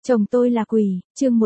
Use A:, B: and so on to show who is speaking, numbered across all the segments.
A: Chồng tôi là quỷ, chương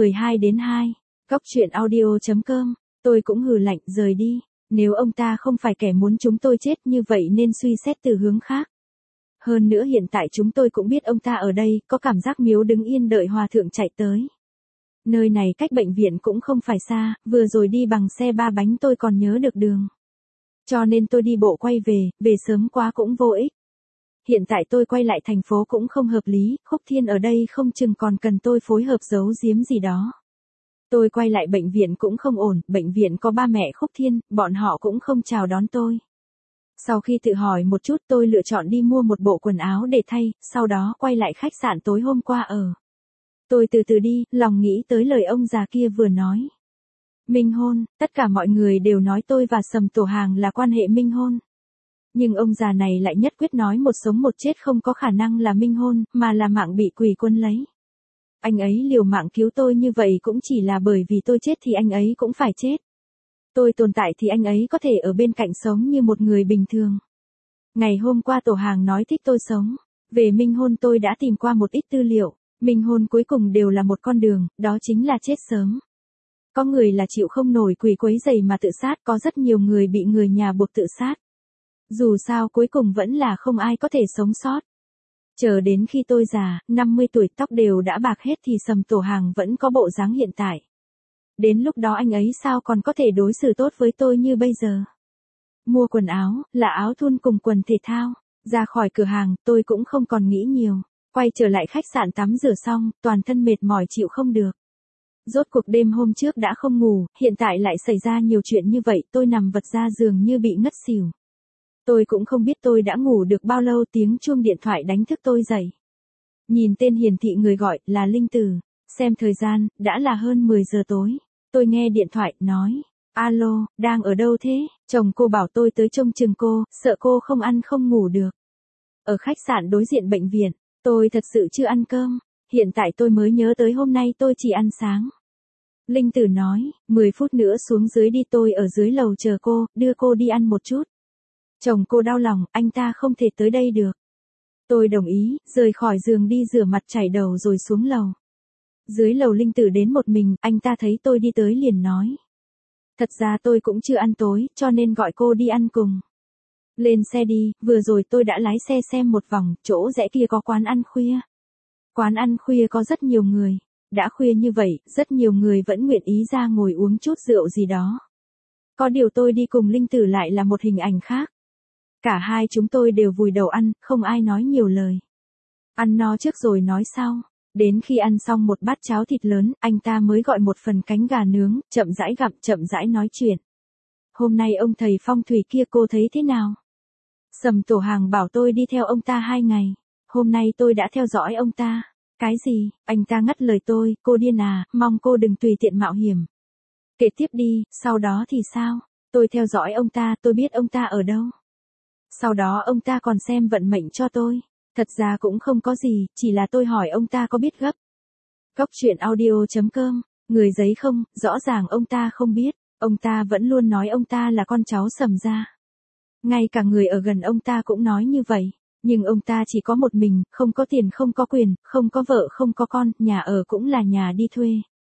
A: 112-2, Góc truyện audio.com, tôi cũng hừ lạnh rời đi, nếu ông ta không phải kẻ muốn chúng tôi chết như vậy nên suy xét từ hướng khác. Hơn nữa hiện tại chúng tôi cũng biết ông ta ở đây, có cảm giác miếu đứng yên đợi hòa thượng chạy tới. Nơi này cách bệnh viện cũng không phải xa, vừa rồi đi bằng xe 3 bánh tôi còn nhớ được đường. Cho nên tôi đi bộ quay về sớm quá cũng vô ích. Hiện tại tôi quay lại thành phố cũng không hợp lý, Khúc Thiên ở đây không chừng còn cần tôi phối hợp giấu giếm gì đó. Tôi quay lại bệnh viện cũng không ổn, bệnh viện có ba mẹ Khúc Thiên, bọn họ cũng không chào đón tôi. Sau khi tự hỏi một chút tôi lựa chọn đi mua một bộ quần áo để thay, sau đó quay lại khách sạn tối hôm qua ở. Tôi từ từ đi, lòng nghĩ tới lời ông già kia vừa nói. Minh hôn, tất cả mọi người đều nói tôi và Sầm Tổ Hàng là quan hệ minh hôn. Nhưng ông già này lại nhất quyết nói một sống một chết không có khả năng là minh hôn, mà là mạng bị quỷ quân lấy. Anh ấy liều mạng cứu tôi như vậy cũng chỉ là bởi vì tôi chết thì anh ấy cũng phải chết. Tôi tồn tại thì anh ấy có thể ở bên cạnh sống như một người bình thường. Ngày hôm qua Tổ Hàng nói thích tôi sống. Về minh hôn tôi đã tìm qua một ít tư liệu. Minh hôn cuối cùng đều là một con đường, đó chính là chết sớm. Có người là chịu không nổi quỷ quấy rầy mà tự sát, có rất nhiều người bị người nhà buộc tự sát. Dù sao cuối cùng vẫn là không ai có thể sống sót. Chờ đến khi tôi già, 50 tuổi tóc đều đã bạc hết thì Sầm Tổ Hàng vẫn có bộ dáng hiện tại. Đến lúc đó anh ấy sao còn có thể đối xử tốt với tôi như bây giờ. Mua quần áo, là áo thun cùng quần thể thao. Ra khỏi cửa hàng, tôi cũng không còn nghĩ nhiều. Quay trở lại khách sạn tắm rửa xong, toàn thân mệt mỏi chịu không được. Rốt cuộc đêm hôm trước đã không ngủ, hiện tại lại xảy ra nhiều chuyện như vậy, tôi nằm vật ra giường như bị ngất xỉu. Tôi cũng không biết tôi đã ngủ được bao lâu, tiếng chuông điện thoại đánh thức tôi dậy. Nhìn tên hiển thị người gọi là Linh Tử, xem thời gian, đã là hơn 10 giờ tối. Tôi nghe điện thoại, nói, alo, đang ở đâu thế? Chồng cô bảo tôi tới trông chừng cô, sợ cô không ăn không ngủ được. Ở khách sạn đối diện bệnh viện, tôi thật sự chưa ăn cơm, hiện tại tôi mới nhớ tới hôm nay tôi chỉ ăn sáng. Linh Tử nói, 10 phút nữa xuống dưới đi, tôi ở dưới lầu chờ cô, đưa cô đi ăn một chút. Chồng cô đau lòng, anh ta không thể tới đây được. Tôi đồng ý, rời khỏi giường đi rửa mặt chải đầu rồi xuống lầu. Dưới lầu Linh Tử đến một mình, anh ta thấy tôi đi tới liền nói. Thật ra tôi cũng chưa ăn tối, cho nên gọi cô đi ăn cùng. Lên xe đi, vừa rồi tôi đã lái xe xem một vòng, chỗ rẽ kia có quán ăn khuya. Quán ăn khuya có rất nhiều người. Đã khuya như vậy, rất nhiều người vẫn nguyện ý ra ngồi uống chút rượu gì đó. Có điều tôi đi cùng Linh Tử lại là một hình ảnh khác. Cả hai chúng tôi đều vùi đầu ăn, không ai nói nhiều lời. Ăn no trước rồi nói sau. Đến khi ăn xong một bát cháo thịt lớn, anh ta mới gọi một phần cánh gà nướng, chậm rãi gặm, chậm rãi nói chuyện. Hôm nay ông thầy phong thủy kia cô thấy thế nào? Sầm Tổ Hàng bảo tôi đi theo ông ta 2 ngày. Hôm nay tôi đã theo dõi ông ta. Cái gì? Anh ta ngắt lời tôi, cô điên à, mong cô đừng tùy tiện mạo hiểm. Kể tiếp đi, sau đó thì sao? Tôi theo dõi ông ta, tôi biết ông ta ở đâu. Sau đó ông ta còn xem vận mệnh cho tôi. Thật ra cũng không có gì, chỉ là tôi hỏi ông ta có biết gấp. Góc truyện audio.com, người giấy không, rõ ràng ông ta không biết. Ông ta vẫn luôn nói ông ta là con cháu Sầm gia. Ngay cả người ở gần ông ta cũng nói như vậy. Nhưng ông ta chỉ có một mình, không có tiền không có quyền, không có vợ không có con, nhà ở cũng là nhà đi thuê.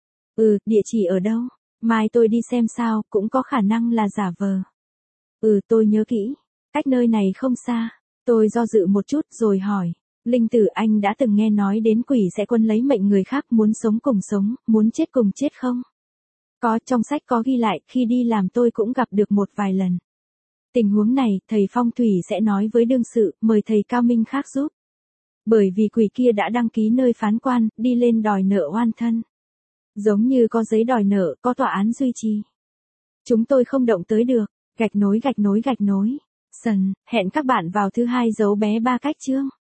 A: Địa chỉ ở đâu? Mai tôi đi xem sao, cũng có khả năng là giả vờ. Tôi nhớ kỹ. Cách nơi này không xa. Tôi do dự một chút rồi hỏi. Linh Tử, anh đã từng nghe nói đến quỷ sẽ quân lấy mệnh người khác, muốn sống cùng sống, muốn chết cùng chết không? Có, trong sách có ghi lại, khi đi làm tôi cũng gặp được một vài lần. Tình huống này, thầy phong thủy sẽ nói với đương sự, mời thầy cao minh khác giúp. Bởi vì quỷ kia đã đăng ký nơi phán quan, đi lên đòi nợ oan thân. Giống như có giấy đòi nợ, có tòa án duy trì. Chúng tôi không động tới được, gạch nối. Hẹn các bạn vào thứ 2 dấu bé 3 cách chương.